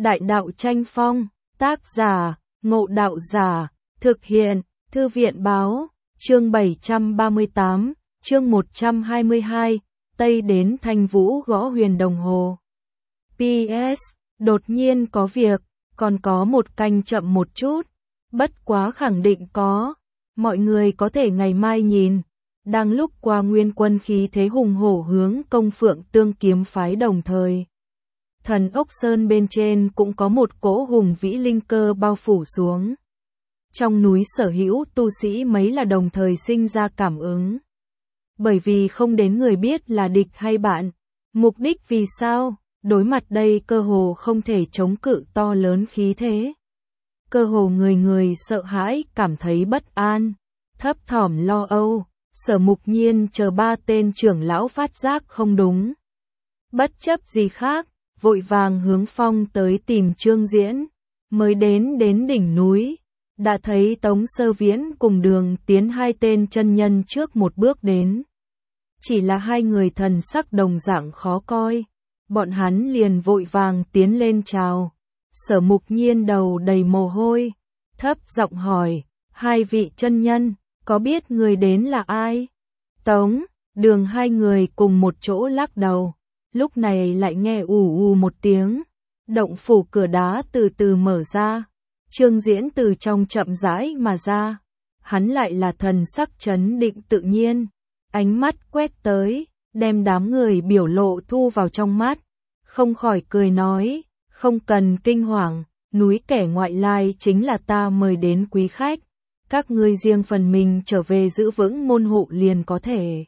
Đại đạo tranh phong, tác giả, Ngộ Đạo Giả, thực hiện, Thư viện báo, chương 738, chương 122, Tây đến Thanh Vũ gõ huyền đồng hồ. PS, đột nhiên có việc, còn có một canh chậm một chút, bất quá khẳng định có, mọi người có thể ngày mai nhìn. Đang lúc qua nguyên quân khí thế hùng hổ hướng Công Phượng Tương kiếm phái đồng thời. Thần ốc sơn bên trên cũng có một cỗ hùng vĩ linh cơ bao phủ xuống. Trong núi sở hữu tu sĩ mấy là đồng thời sinh ra cảm ứng. Bởi vì không đến người biết là địch hay bạn. Mục đích vì sao? Đối mặt đây cơ hồ không thể chống cự to lớn khí thế. Cơ hồ người người sợ hãi, cảm thấy bất an, thấp thỏm lo âu. Sở Mục Nhiên chờ ba tên trưởng lão phát giác không đúng. Bất chấp gì khác, vội vàng hướng phong tới tìm Trương Diễn. Mới đến đỉnh núi, đã thấy Tống Sơ Viễn cùng Đường Tiến hai tên chân nhân trước một bước đến. Chỉ là hai người thần sắc đồng dạng khó coi. Bọn hắn liền vội vàng tiến lên chào. Sở Mục Nhiên đầu đầy mồ hôi, thấp giọng hỏi, hai vị chân nhân, có biết người đến là ai? Tống, Đường hai người cùng một chỗ lắc đầu. Lúc này lại nghe ù ù một tiếng. Động phủ cửa đá từ từ mở ra. Trương Diễn từ trong chậm rãi mà ra. Hắn lại là thần sắc trấn định tự nhiên. Ánh mắt quét tới, đem đám người biểu lộ thu vào trong mắt. Không khỏi cười nói, không cần kinh hoàng, núi kẻ ngoại lai chính là ta mời đến quý khách. Các ngươi riêng phần mình trở về giữ vững môn hộ liền có thể.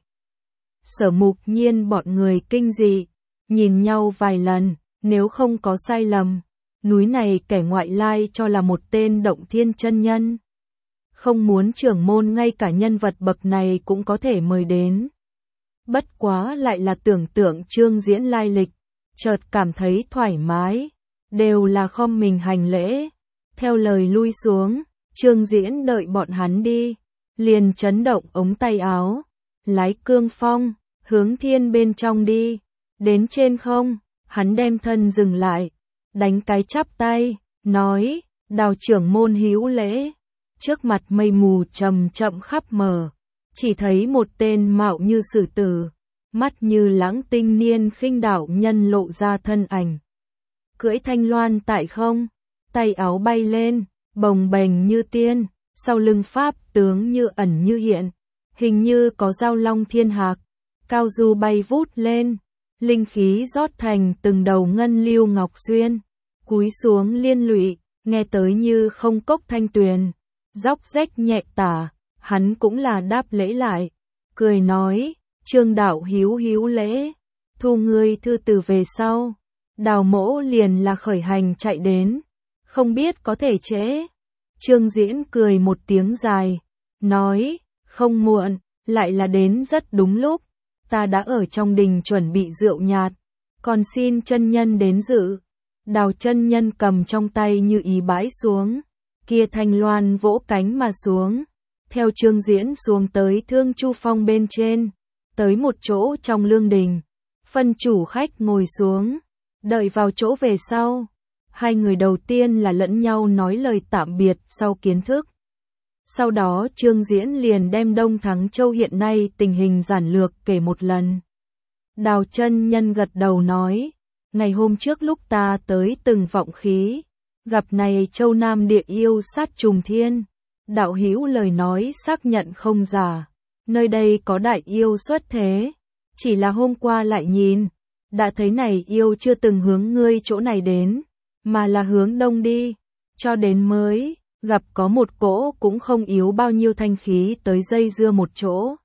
Sở Mục Nhiên bọn người kinh dị, nhìn nhau vài lần, nếu không có sai lầm, núi này kẻ ngoại lai cho là một tên Động Thiên chân nhân. Không muốn trưởng môn ngay cả nhân vật bậc này cũng có thể mời đến. Bất quá lại là tưởng tượng Trương Diễn lai lịch, chợt cảm thấy thoải mái, đều là khom mình hành lễ, theo lời lui xuống. Trương Diễn đợi bọn hắn đi, liền chấn động ống tay áo, lái cương phong, hướng thiên bên trong đi. Đến trên không, hắn đem thân dừng lại, đánh cái chắp tay, nói, Đào trưởng môn hữu lễ. Trước mặt mây mù chậm chậm khắp mờ, chỉ thấy một tên mạo như sử tử, mắt như lãng tinh niên khinh đạo nhân lộ ra thân ảnh. Cưỡi thanh loan tại không, tay áo bay lên, bồng bềnh như tiên, sau lưng pháp tướng như ẩn như hiện, hình như có dao long thiên hạc, cao du bay vút lên, linh khí rót thành từng đầu ngân lưu ngọc xuyên, cúi xuống liên lụy, nghe tới như không cốc thanh tuyền, dốc rách nhẹ tả, hắn cũng là đáp lễ lại, cười nói, Trương đạo hữu lễ, thu ngươi thư từ về sau. Đào mỗ liền là khởi hành chạy đến, không biết có thể trễ. Trương Diễn cười một tiếng dài, nói, không muộn, lại là đến rất đúng lúc, ta đã ở trong đình chuẩn bị rượu nhạt, còn xin chân nhân đến dự. Đào chân nhân cầm trong tay như ý bãi xuống, kia thanh loan vỗ cánh mà xuống, theo Trương Diễn xuống tới Thương Chu Phong bên trên, tới một chỗ trong lương đình, phân chủ khách ngồi xuống, đợi vào chỗ về sau. Hai người đầu tiên là lẫn nhau nói lời tạm biệt sau kiến thức. Sau đó Trương Diễn liền đem Đông Thắng Châu hiện nay tình hình giản lược kể một lần. Đào chân nhân gật đầu nói, ngày hôm trước lúc ta tới từng vọng khí, gặp này Châu Nam địa yêu sát trùng thiên. Đạo hữu lời nói xác nhận không giả, nơi đây có đại yêu xuất thế, chỉ là hôm qua lại nhìn, đã thấy này yêu chưa từng hướng ngươi chỗ này đến, mà là hướng đông đi, cho đến mới gặp có một cỗ cũng không yếu bao nhiêu thanh khí tới dây dưa một chỗ.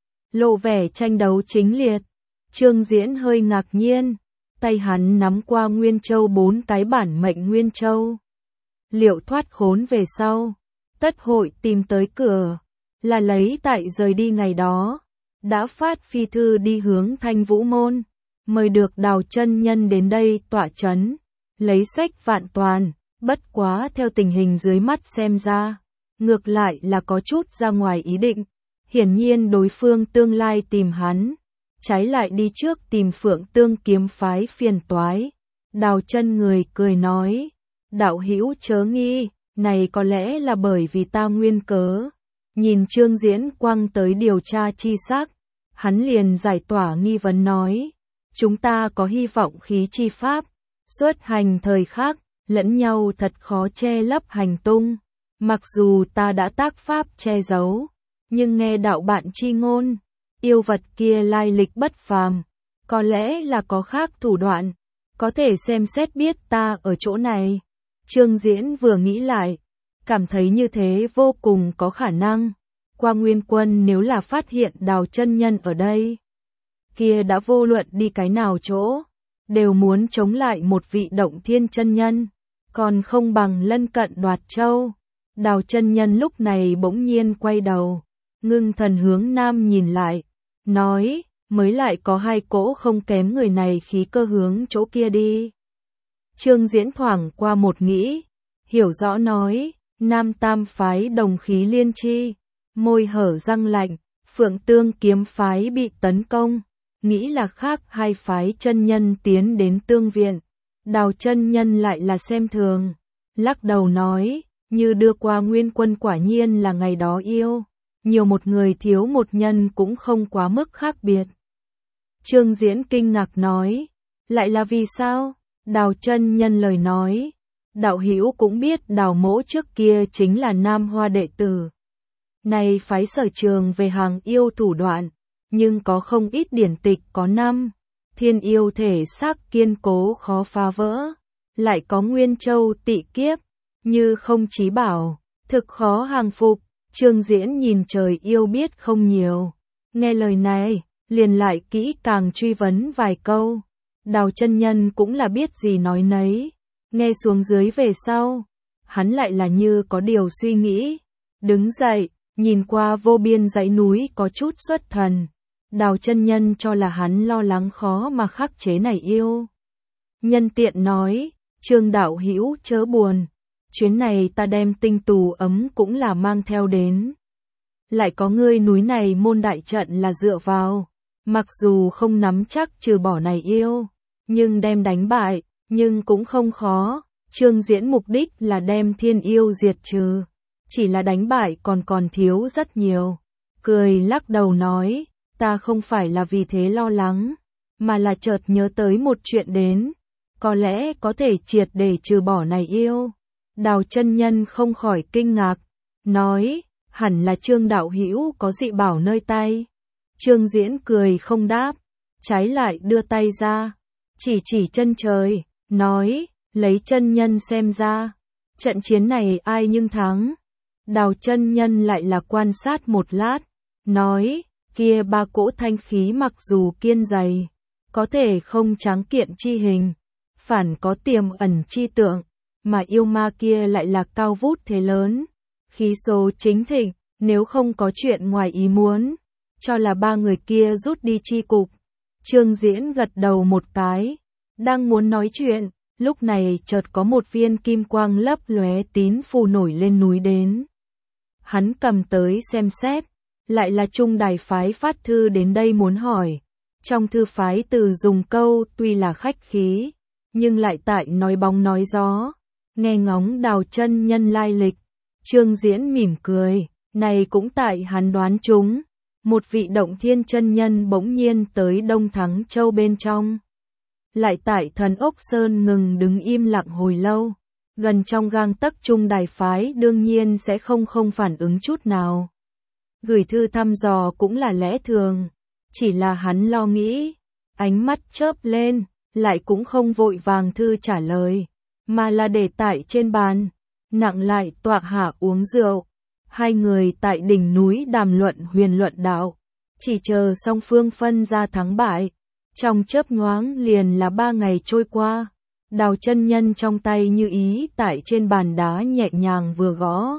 Lộ vẻ tranh đấu chính liệt. Trương Diễn hơi ngạc nhiên, tay hắn nắm qua Nguyên Châu 4 cái bản mệnh Nguyên Châu. Liệu thoát khốn về sau, tất hội tìm tới cửa, là lấy tại rời đi ngày đó, đã phát phi thư đi hướng Thanh Vũ môn, mời được Đào chân nhân đến đây tọa chấn, lấy sách vạn toàn. Bất quá theo tình hình dưới mắt xem ra, ngược lại là có chút ra ngoài ý định. Hiển nhiên đối phương tương lai tìm hắn, trái lại đi trước tìm Phượng Tương kiếm phái phiền toái. Đào chân người cười nói, đạo hữu chớ nghi, này có lẽ là bởi vì ta nguyên cớ. Nhìn Trương Diễn Quang tới điều tra chi xác, hắn liền giải tỏa nghi vấn nói, chúng ta có hy vọng khí chi pháp, xuất hành thời khác, lẫn nhau thật khó che lấp hành tung. Mặc dù ta đã tác pháp che giấu, nhưng nghe đạo bạn chi ngôn, yêu vật kia lai lịch bất phàm, có lẽ là có khác thủ đoạn, có thể xem xét biết ta ở chỗ này. Trương Diễn vừa nghĩ lại, cảm thấy như thế vô cùng có khả năng. Qua Nguyên Quân nếu là phát hiện Đào chân nhân ở đây, kia đã vô luận đi cái nào chỗ, đều muốn chống lại một vị Động Thiên chân nhân, còn không bằng lân cận Đoạt Châu. Đào chân nhân lúc này bỗng nhiên quay đầu, ngưng thần hướng nam nhìn lại, nói, mới lại có hai cỗ không kém người này khí cơ hướng chỗ kia đi. Trương Diễn thoảng qua một nghĩ, hiểu rõ nói, Nam Tam phái đồng khí liên chi, môi hở răng lạnh, Phượng Tương kiếm phái bị tấn công, nghĩ là khác hai phái chân nhân tiến đến tương viện. Đào chân nhân lại là xem thường, lắc đầu nói, như đưa qua Nguyên Quân quả nhiên là ngày đó yêu, nhiều một người thiếu một nhân cũng không quá mức khác biệt. Trương Diễn kinh ngạc nói, lại là vì sao? Đào chân nhân lời nói, đạo hữu cũng biết Đào mỗ trước kia chính là Nam Hoa đệ tử. Này phái sở trường về hàng yêu thủ đoạn, nhưng có không ít điển tịch có năm, thiên yêu thể xác kiên cố khó phá vỡ, lại có Nguyên Châu tị kiếp, như không chí bảo, thực khó hàng phục. Trương Diễn nhìn trời yêu biết không nhiều, nghe lời này, liền lại kỹ càng truy vấn vài câu. Đào chân nhân cũng là biết gì nói nấy, nghe xuống dưới về sau, hắn lại là như có điều suy nghĩ, đứng dậy, nhìn qua vô biên dãy núi có chút xuất thần. Đào chân nhân cho là hắn lo lắng khó mà khắc chế này yêu. Nhân tiện nói, Trương đạo hữu chớ buồn, chuyến này ta đem tinh tù ấm cũng là mang theo đến. Lại có ngươi núi này môn đại trận là dựa vào, mặc dù không nắm chắc trừ bỏ này yêu, nhưng đem đánh bại, nhưng cũng không khó. Trương Diễn mục đích là đem thiên yêu diệt trừ, chỉ là đánh bại còn thiếu rất nhiều. Cười lắc đầu nói, ta không phải là vì thế lo lắng, mà là chợt nhớ tới một chuyện đến, có lẽ có thể triệt để trừ bỏ này yêu. Đào chân nhân không khỏi kinh ngạc, nói, hẳn là Trương đạo hữu có dị bảo nơi tay. Trương Diễn cười không đáp, trái lại đưa tay ra, chỉ chân trời, nói, lấy chân nhân xem ra, trận chiến này ai nhưng thắng. Đào chân nhân lại là quan sát một lát, nói, kia ba cỗ thanh khí mặc dù kiên dày, có thể không tráng kiện chi hình, phản có tiềm ẩn chi tượng, mà yêu ma kia lại là cao vút thế lớn, khí số chính thịnh, nếu không có chuyện ngoài ý muốn, cho là ba người kia rút đi chi cục. Trương Diễn gật đầu một cái, đang muốn nói chuyện, lúc này chợt có một viên kim quang lấp lóe tín phù nổi lên núi đến. Hắn cầm tới xem xét, lại là Trung Đài phái phát thư đến đây muốn hỏi. Trong thư phái từ dùng câu tuy là khách khí, nhưng lại tại nói bóng nói gió, nghe ngóng Đào chân nhân lai lịch. Trương Diễn mỉm cười, này cũng tại hắn đoán chúng, một vị Động Thiên chân nhân bỗng nhiên tới Đông Thắng Châu bên trong. Lại tại Thần Ốc Sơn ngừng đứng im lặng hồi lâu, gần trong gang tấc Trung Đài phái đương nhiên sẽ không phản ứng chút nào. Gửi thư thăm dò cũng là lẽ thường, chỉ là hắn lo nghĩ, ánh mắt chớp lên, lại cũng không vội vàng thư trả lời, mà là để tại trên bàn, nặng lại tọa hạ uống rượu. Hai người tại đỉnh núi đàm luận huyền luận đạo, chỉ chờ song phương phân ra thắng bại. Trong chớp nhoáng liền là 3 ngày trôi qua, Đào chân nhân trong tay như ý tại trên bàn đá nhẹ nhàng vừa gõ.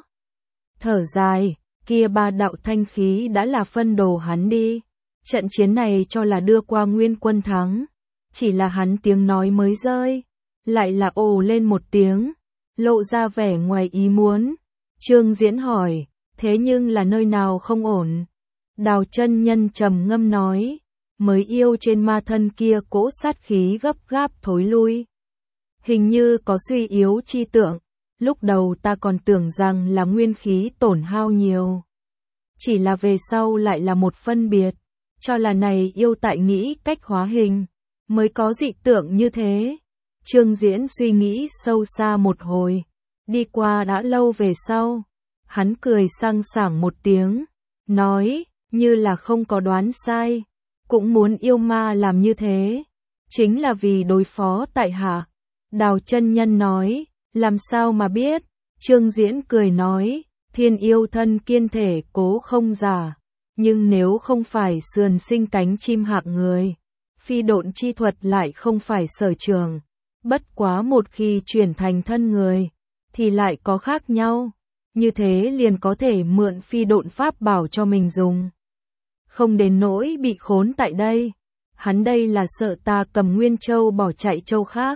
Thở dài, kia ba đạo thanh khí đã là phân đồ hắn đi, trận chiến này cho là đưa qua Nguyên Quân thắng, chỉ là hắn tiếng nói mới rơi, lại là ồ lên một tiếng, lộ ra vẻ ngoài ý muốn. Trương Diễn hỏi, thế nhưng là nơi nào không ổn? Đào chân nhân trầm ngâm nói, mới yêu trên ma thân kia cỗ sát khí gấp gáp thối lui. hình như có suy yếu chi tượng, lúc đầu ta còn tưởng rằng là nguyên khí tổn hao nhiều. Chỉ là về sau lại là một phân biệt, cho là này yêu tại nghĩ cách hóa hình, mới có dị tượng như thế. Trương Diễn suy nghĩ sâu xa một hồi, đi qua đã lâu về sau, hắn cười sang sảng một tiếng, nói, như là không có đoán sai, cũng muốn yêu ma làm như thế, chính là vì đối phó tại hạ. Đào chân nhân nói, làm sao mà biết? Trương Diễn cười nói, thiên yêu thân kiên thể cố không giả, nhưng nếu không phải sườn sinh cánh chim hạng người, phi độn chi thuật lại không phải sở trường, bất quá một khi chuyển thành thân người, thì lại có khác nhau, như thế liền có thể mượn phi độn pháp bảo cho mình dùng. Không đến nỗi bị khốn tại đây, hắn đây là sợ ta cầm Nguyên Châu bỏ chạy châu khác.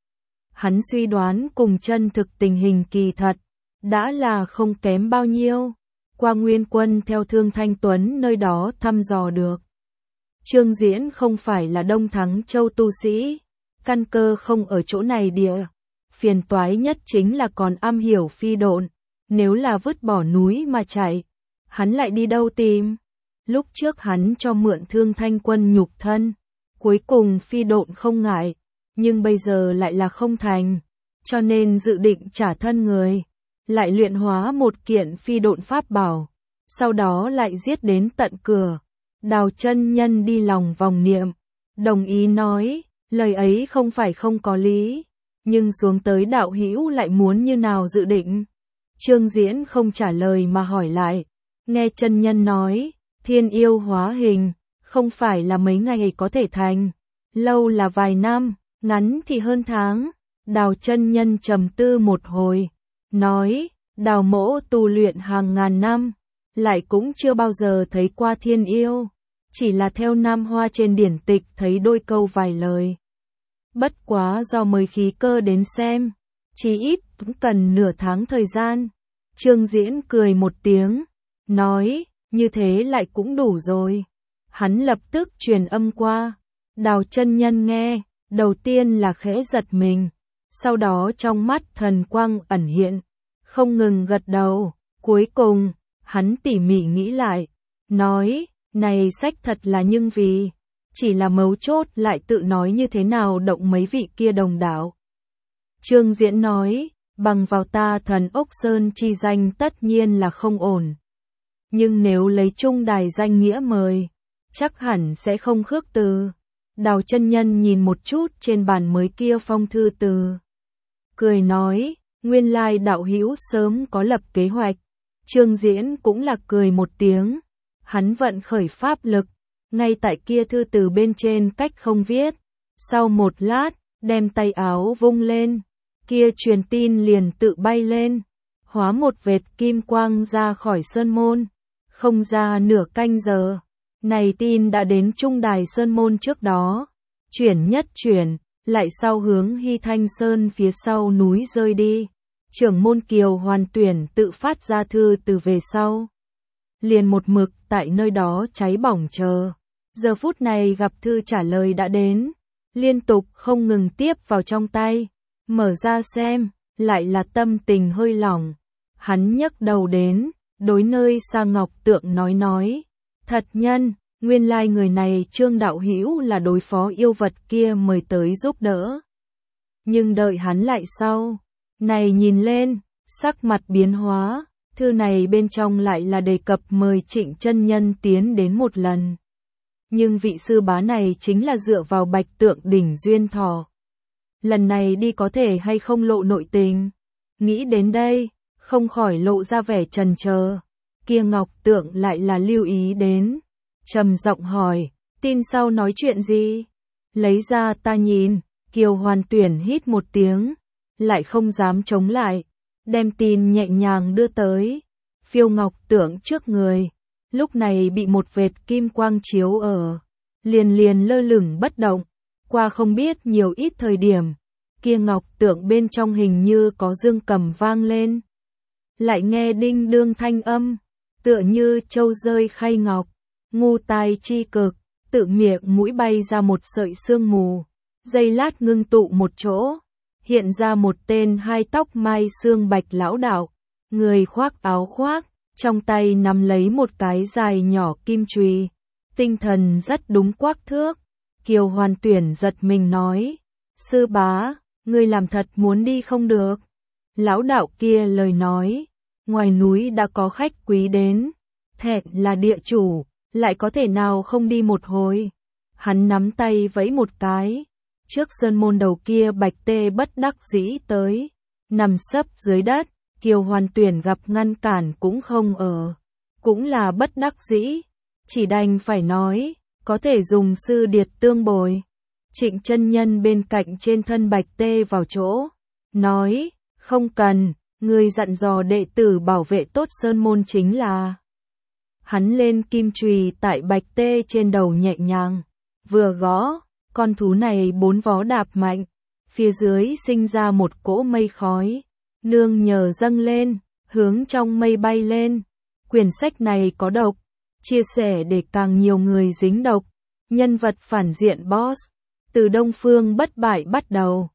Hắn suy đoán cùng chân thực tình hình kỳ thật, đã là không kém bao nhiêu, qua Nguyên Quân theo Thương Thanh Tuấn nơi đó thăm dò được. Trương Diễn không phải là Đông Thắng Châu tu sĩ, căn cơ không ở chỗ này địa. Phiền toái nhất chính là còn am hiểu phi độn, nếu là vứt bỏ núi mà chạy, hắn lại đi đâu tìm? Lúc trước hắn cho mượn Thương Thanh Quân nhục thân, cuối cùng phi độn không ngại, nhưng bây giờ lại là không thành, cho nên dự định trả thân người, lại luyện hóa một kiện phi độn pháp bảo, sau đó lại giết đến tận cửa. Đào chân nhân đi lòng vòng niệm, đồng ý nói, lời ấy không phải không có lý, nhưng xuống tới đạo hữu lại muốn như nào dự định. Trương Diễn không trả lời mà hỏi lại, nghe chân nhân nói, thiên yêu hóa hình, không phải là mấy ngày có thể thành, lâu là vài năm, ngắn thì hơn tháng. Đào chân nhân trầm tư một hồi, nói, đào mỗ tu luyện hàng ngàn năm, lại cũng chưa bao giờ thấy qua thiên yêu, chỉ là theo Nam Hoa trên điển tịch thấy đôi câu vài lời. Bất quá do mời khí cơ đến xem, chí ít cũng cần nửa tháng thời gian. Trương Diễn cười một tiếng, nói, như thế lại cũng đủ rồi. Hắn lập tức truyền âm qua, Đào chân nhân nghe, đầu tiên là khẽ giật mình, sau đó trong mắt thần quang ẩn hiện, không ngừng gật đầu, cuối cùng, hắn tỉ mỉ nghĩ lại, nói, này sách thật là nhưng vì, chỉ là mấu chốt lại tự nói như thế nào động mấy vị kia đồng đạo. Trương Diễn nói, bằng vào ta thần ốc sơn chi danh tất nhiên là không ổn. Nhưng nếu lấy chung đài danh nghĩa mời, chắc hẳn sẽ không khước từ. Đào chân nhân nhìn một chút trên bàn mới kia phong thư từ, cười nói, nguyên lai đạo hữu sớm có lập kế hoạch. Trương Diễn cũng là cười một tiếng, hắn vận khởi pháp lực, ngay tại kia thư từ bên trên cách không viết, sau một lát, đem tay áo vung lên, kia truyền tin liền tự bay lên, hóa một vệt kim quang ra khỏi sơn môn, không ra nửa canh giờ. Này tin đã đến trung đài sơn môn trước đó, chuyển nhất chuyển, lại sau hướng Hy Thanh Sơn phía sau núi rơi đi. Trưởng môn Kiều Hoàn Tuyển tự phát ra thư từ về sau. Liền một mực tại nơi đó cháy bỏng chờ. Giờ phút này gặp thư trả lời đã đến, liên tục không ngừng tiếp vào trong tay. Mở ra xem, lại là tâm tình hơi lỏng. Hắn nhấc đầu đến, đối nơi xa ngọc tượng nói. Thật nhân, nguyên lai người này Trương đạo hữu là đối phó yêu vật kia mời tới giúp đỡ. Nhưng đợi hắn lại sau, này nhìn lên, sắc mặt biến hóa, thư này bên trong lại là đề cập mời Trịnh chân nhân tiến đến một lần. Nhưng vị sư bá này chính là dựa vào Bạch Tượng đỉnh duyên thọ. Lần này đi có thể hay không lộ nội tình. Nghĩ đến đây, không khỏi lộ ra vẻ chần chờ. Kia ngọc tượng lại là lưu ý đến, trầm giọng hỏi, tin sau nói chuyện gì? Lấy ra ta nhìn. Kiều Hoàn Tuyển hít một tiếng, lại không dám chống lại, đem tin nhẹ nhàng đưa tới. Phiêu ngọc tượng trước người, lúc này bị một vệt kim quang chiếu ở, liền lơ lửng bất động. Qua không biết nhiều ít thời điểm, kia ngọc tượng bên trong hình như có dương cầm vang lên, lại nghe đinh đương thanh âm, tựa như châu rơi khay ngọc, ngu tai chi cực, tự miệng mũi bay ra một sợi sương mù, giây lát ngưng tụ một chỗ, hiện ra một tên hai tóc mai xương bạch lão đạo, người khoác áo khoác, trong tay nắm lấy một cái dài nhỏ kim chùy, tinh thần rất đúng quắc thước. Kiều Hoàn Tuyển giật mình nói, sư bá, ngươi làm thật muốn đi không được. Lão đạo kia lời nói, ngoài núi đã có khách quý đến, thẹn là địa chủ, lại có thể nào không đi một hồi. Hắn nắm tay vẫy một cái, trước sơn môn đầu kia Bạch Tê bất đắc dĩ tới, nằm sấp dưới đất, Kiều Hoàn Tuyển gặp ngăn cản cũng không ở, cũng là bất đắc dĩ, chỉ đành phải nói, có thể dùng sư điệt tương bồi. Trịnh chân nhân bên cạnh trên thân Bạch Tê vào chỗ, nói, không cần, người dặn dò đệ tử bảo vệ tốt sơn môn chính là. Hắn lên kim chùy tại Bạch Tê trên đầu nhẹ nhàng, vừa gõ, con thú này 4 vó đạp mạnh, phía dưới sinh ra một cỗ mây khói, nương nhờ dâng lên, hướng trong mây bay lên. Quyển sách này có độc, chia sẻ để càng nhiều người dính độc. Nhân vật phản diện boss, từ Đông Phương bất bại bắt đầu.